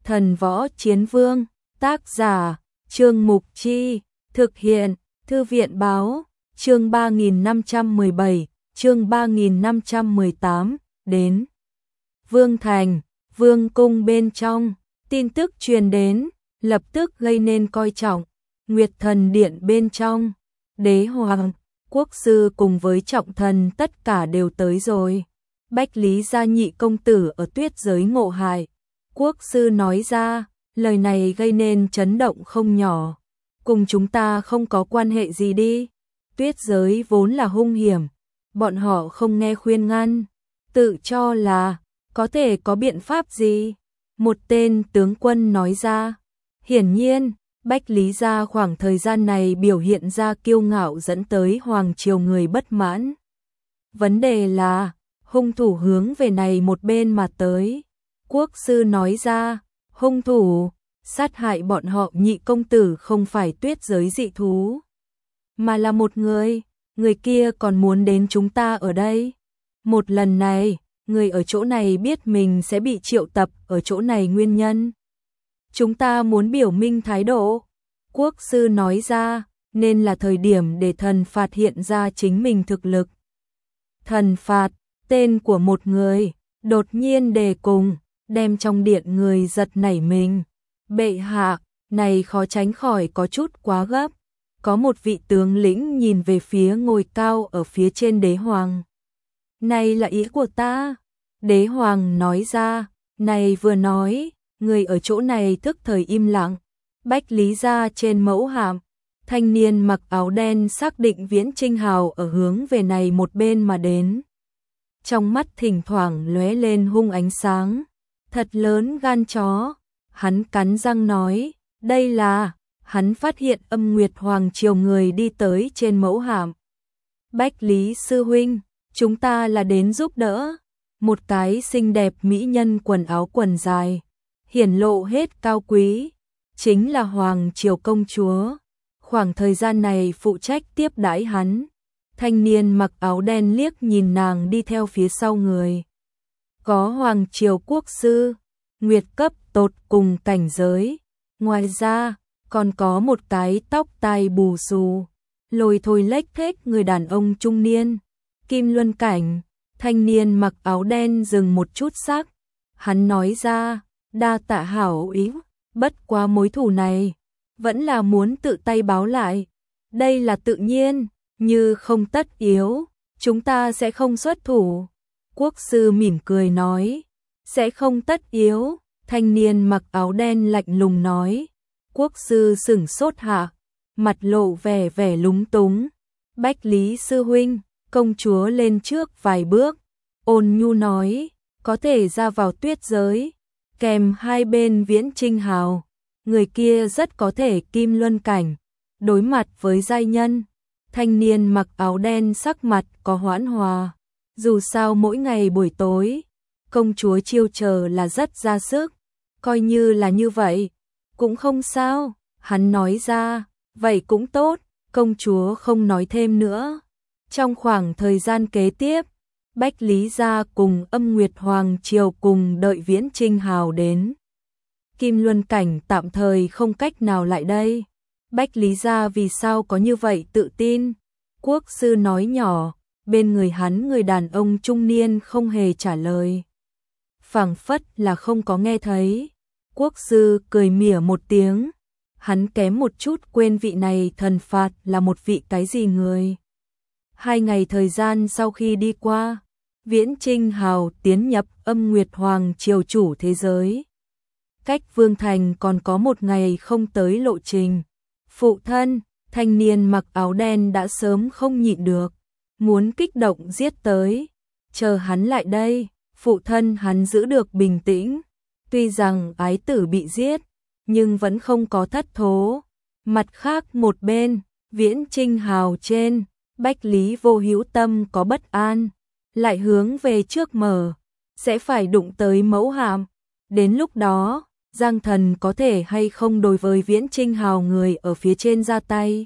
Thần Võ Chiến Vương, tác giả, Trương Mục Chi, thực hiện, Thư viện Báo, chương 3517, chương 3518, đến. Vương Thành, Vương Cung bên trong, tin tức truyền đến, lập tức gây nên coi trọng. Nguyệt Thần Điện bên trong, Đế Hoàng, Quốc sư cùng với trọng thần tất cả đều tới rồi. Bách Lý gia nhị công tử ở tuyết giới ngộ hại. Quốc sư nói ra, lời này gây nên chấn động không nhỏ. Cùng chúng ta không có quan hệ gì đi. Tuyết giới vốn là hung hiểm, bọn họ không nghe khuyên ngăn, tự cho là có thể có biện pháp gì. Một tên tướng quân nói ra. Hiển nhiên, Bách Lý gia khoảng thời gian này biểu hiện ra kiêu ngạo dẫn tới hoàng triều người bất mãn. Vấn đề là, hung thủ hướng về này một bên mà tới. Quốc sư nói ra, hung thủ sát hại bọn họ nhị công tử không phải tuyết giới dị thú, mà là một người kia còn muốn đến chúng ta ở đây. Một lần này, người ở chỗ này biết mình sẽ bị triệu tập ở chỗ này nguyên nhân. Chúng ta muốn biểu minh thái độ. Quốc sư nói ra, nên là thời điểm để thần phạt hiện ra chính mình thực lực. Thần phạt, tên của một người, đột nhiên đề cùng, đem trong điện người giật nảy mình. Bệ hạ, này khó tránh khỏi có chút quá gấp. Có một vị tướng lĩnh nhìn về phía ngôi cao ở phía trên đế hoàng. Này là ý của ta. Đế hoàng nói ra, này vừa nói, người ở chỗ này thức thời im lặng. Bách Lý gia trên mẫu hạm, thanh niên mặc áo đen xác định Viễn Trinh Hào ở hướng về này một bên mà đến. Trong mắt thỉnh thoảng lóe lên hung ánh sáng, thật lớn gan chó. Hắn cắn răng nói, đây là, hắn phát hiện Âm Nguyệt Hoàng triều người đi tới trên mẫu hạm. Bách Lý sư huynh, chúng ta là đến giúp đỡ. Một cái xinh đẹp mỹ nhân quần áo quần dài, hiển lộ hết cao quý, chính là Hoàng triều công chúa. Khoảng thời gian này phụ trách tiếp đãi hắn. Thanh niên mặc áo đen liếc nhìn nàng đi theo phía sau người. Có Hoàng triều quốc sư, nguyệt cấp tột cùng cảnh giới. Ngoài ra, còn có một cái tóc tai bù xù, lồi thôi lếch thếch người đàn ông trung niên. Kim Luân cảnh, thanh niên mặc áo đen dừng một chút sắc. Hắn nói ra, đa tạ hảo ý, bất quá mối thù này, vẫn là muốn tự tay báo lại. Đây là tự nhiên, như không tất yếu, chúng ta sẽ không xuất thủ. Quốc sư mỉm cười nói, sẽ không tất yếu. Thanh niên mặc áo đen lạnh lùng nói. Quốc sư sửng sốt hạ, mặt lộ vẻ lúng túng. Bách Lý sư huynh, công chúa lên trước vài bước, ôn nhu nói, có thể ra vào tuyết giới, kèm hai bên Viễn Trinh Hào. Người kia rất có thể Kim Luân cảnh, đối mặt với giai nhân. Thanh niên mặc áo đen sắc mặt có hoãn hòa. Dù sao mỗi ngày buổi tối, công chúa chiêu chờ là rất ra sức. Coi như là như vậy, cũng không sao. Hắn nói ra, vậy cũng tốt. Công chúa không nói thêm nữa. Trong khoảng thời gian kế tiếp, Bách Lý gia cùng Âm Nguyệt Hoàng triều cùng đợi Viễn Trinh Hào đến. Kim Luân cảnh tạm thời không cách nào lại đây. Bách Lý gia vì sao có như vậy tự tin? Quốc sư nói nhỏ, bên người hắn người đàn ông trung niên không hề trả lời. Phảng phất là không có nghe thấy. Quốc sư cười mỉa một tiếng. Hắn kém một chút quên vị này thần phạt là một vị cái gì người. 2 ngày thời gian sau khi đi qua, Viễn Trinh Hào tiến nhập Âm Nguyệt Hoàng triều chủ thế giới. Cách Vương Thành còn có 1 ngày không tới lộ trình. Phụ thân, thanh niên mặc áo đen đã sớm không nhịn được, muốn kích động giết tới. Chờ hắn lại đây, phụ thân hắn giữ được bình tĩnh. Tuy rằng ái tử bị giết, nhưng vẫn không có thất thố. Mặt khác một bên, Viễn Trinh Hào trên, Bách Lý Vô Hữu tâm có bất an, lại hướng về trước mở, sẽ phải đụng tới mẫu hạm. Đến lúc đó, Giang Thần có thể hay không đối với Viễn Trinh Hào người ở phía trên ra tay.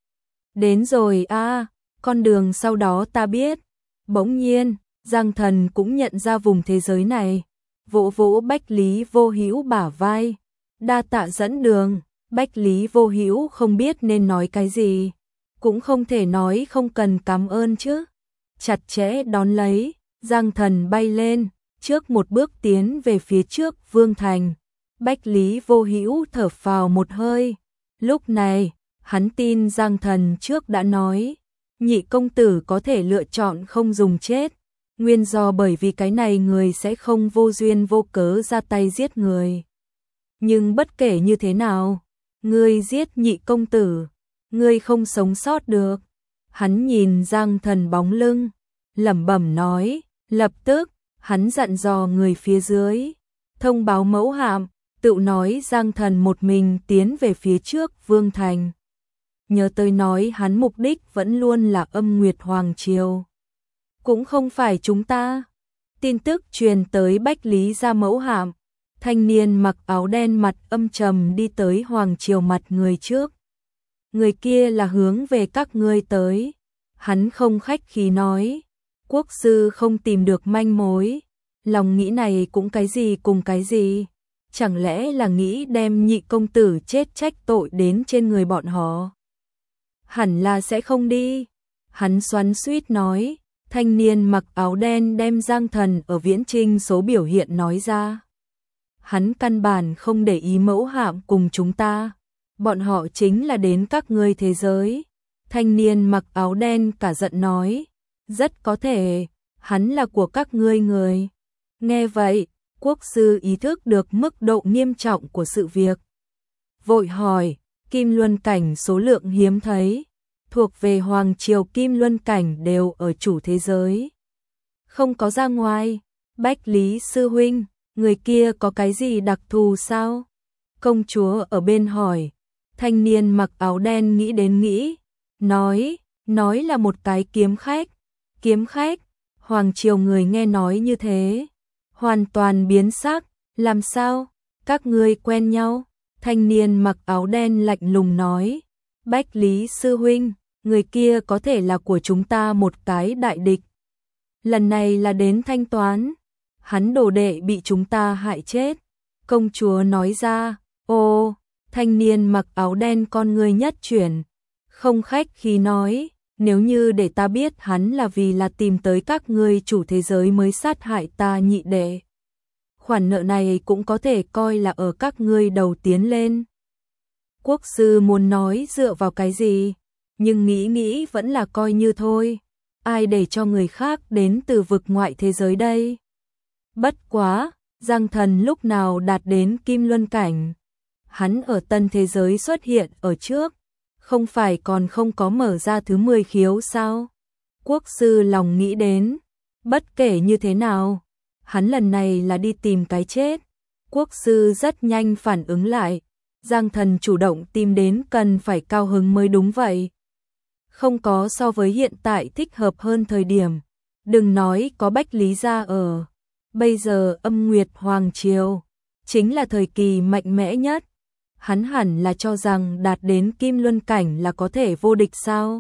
Đến rồi a, con đường sau đó ta biết. Bỗng nhiên, Giang Thần cũng nhận ra vùng thế giới này. vỗ vỗ Bách Lý Vô Hữu bả vai, đa tạ dẫn đường. Bách Lý Vô Hữu không biết nên nói cái gì, cũng không thể nói không cần cảm ơn chứ. Chặt chẽ đón lấy, Giang Thần bay lên, trước một bước tiến về phía trước Vương Thành. Bách Lý Vô Hữu thở phào một hơi. Lúc này, hắn tin Giang Thần trước đã nói, nhị công tử có thể lựa chọn không dùng chết. Nguyên do bởi vì cái này người sẽ không vô duyên vô cớ ra tay giết người. Nhưng bất kể như thế nào, ngươi giết nhị công tử, ngươi không sống sót được. Hắn nhìn Giang Thần bóng lưng, lẩm bẩm nói, lập tức, hắn dặn dò người phía dưới, thông báo mẫu hạm, tự nói Giang Thần một mình tiến về phía trước Vương Thành. Nhớ tới nói hắn mục đích vẫn luôn là Âm Nguyệt Hoàng Triều. Cũng không phải chúng ta. Tin tức truyền tới Bách Lý gia mẫu hạm, thanh niên mặc áo đen mặt âm trầm đi tới Hoàng Triều mặt người trước. Người kia là hướng về các ngươi tới. Hắn không khách khí nói, quốc sư không tìm được manh mối. Lòng nghĩ này cũng cái gì cùng cái gì. Chẳng lẽ là nghĩ đem nhị công tử chết trách tội đến trên người bọn họ? Hẳn là sẽ không đi. Hắn xoắn xuýt nói, thanh niên mặc áo đen đem Giang Thần ở viễn trinh số biểu hiện nói ra. Hắn căn bản không để ý mẫu hạm cùng chúng ta. Bọn họ chính là đến các ngươi thế giới. Thanh niên mặc áo đen cả giận nói, rất có thể, hắn là của các ngươi người. Nghe vậy, quốc sư ý thức được mức độ nghiêm trọng của sự việc. Vội hỏi, Kim Luân Cảnh số lượng hiếm thấy, thuộc về Hoàng Triều Kim Luân Cảnh đều ở chủ thế giới. Không có ra ngoài. Bách Lý sư huynh, người kia có cái gì đặc thù sao? Công chúa ở bên hỏi. Thanh niên mặc áo đen nghĩ đến nghĩ, nói là một cái kiếm khách. Kiếm khách? Hoàng Triều người nghe nói như thế, hoàn toàn biến sắc. Làm sao? Các ngươi quen nhau? Thanh niên mặc áo đen lạnh lùng nói. Bách Lý sư huynh, người kia có thể là của chúng ta một cái đại địch. Lần này là đến thanh toán. Hắn đồ đệ bị chúng ta hại chết. Công chúa nói ra. Ô, thanh niên mặc áo đen con người nhất chuyển, không khách khí nói, nếu như để ta biết hắn là vì là tìm tới các ngươi chủ thế giới mới sát hại ta nhị đệ, khoản nợ này cũng có thể coi là ở các ngươi đầu tiến lên. Quốc sư muốn nói dựa vào cái gì, nhưng nghĩ vẫn là coi như thôi. Ai để cho người khác đến từ vực ngoại thế giới đây? Bất quá, Giang Thần lúc nào đạt đến Kim Luân Cảnh? Hắn ở tân thế giới xuất hiện ở trước, không phải còn không có mở ra thứ 10 khiếu sao? Quốc sư lòng nghĩ đến, bất kể như thế nào, hắn lần này là đi tìm cái chết. Quốc sư rất nhanh phản ứng lại, Giang Thần chủ động tìm đến cần phải cao hứng mới đúng vậy. Không có so với hiện tại thích hợp hơn thời điểm, đừng nói có Bách Lý gia ở. Bây giờ Âm Nguyệt Hoàng Triều chính là thời kỳ mạnh mẽ nhất. Hắn hẳn là cho rằng đạt đến Kim Luân Cảnh là có thể vô địch sao?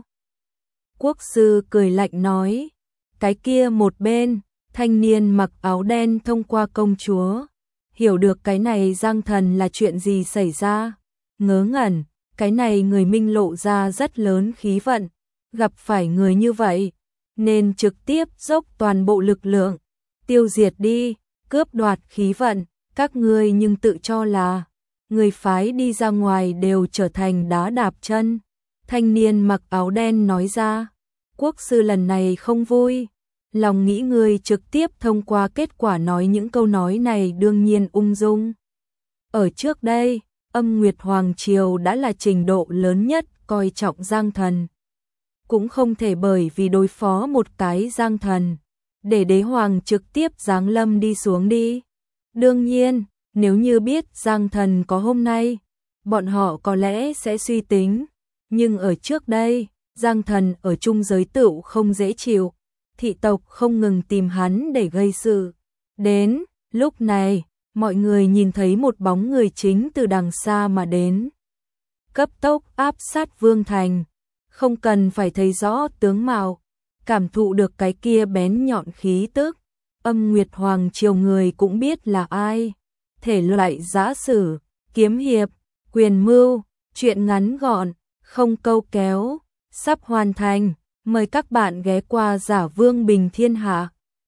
Quốc sư cười lạnh nói. Cái kia một bên, thanh niên mặc áo đen thông qua công chúa, hiểu được cái này Giang Thần là chuyện gì xảy ra. Ngớ ngẩn, cái này người Minh lộ ra rất lớn khí vận, gặp phải người như vậy, nên trực tiếp dốc toàn bộ lực lượng, tiêu diệt đi, cướp đoạt khí vận. Các ngươi nhưng tự cho là người phái đi ra ngoài đều trở thành đá đạp chân. Thanh niên mặc áo đen nói ra. Quốc sư lần này không vui, lòng nghĩ người trực tiếp thông qua kết quả nói những câu nói này đương nhiên ung dung. Ở trước đây, Âm Nguyệt Hoàng Triều đã là trình độ lớn nhất coi trọng Giang Thần. Cũng không thể bởi vì đối phó một cái Giang Thần, để đế hoàng trực tiếp giáng lâm đi xuống đi. Đương nhiên, nếu như biết Giang Thần có hôm nay, bọn họ có lẽ sẽ suy tính. Nhưng ở trước đây, Giang Thần ở trung giới tựu không dễ chịu, thị tộc không ngừng tìm hắn để gây sự. Đến lúc này, mọi người nhìn thấy một bóng người chính từ đằng xa mà đến. Cấp tốc áp sát Vương Thành, không cần phải thấy rõ tướng mạo, cảm thụ được cái kia bén nhọn khí tức. Âm Nguyệt Hoàng Triều người cũng biết là ai. Thể loại giã sử, kiếm hiệp, quyền mưu, truyện ngắn gọn, không câu kéo, sắp hoàn thành. Mời các bạn ghé qua Giả Vương Bình Thiên Hạ.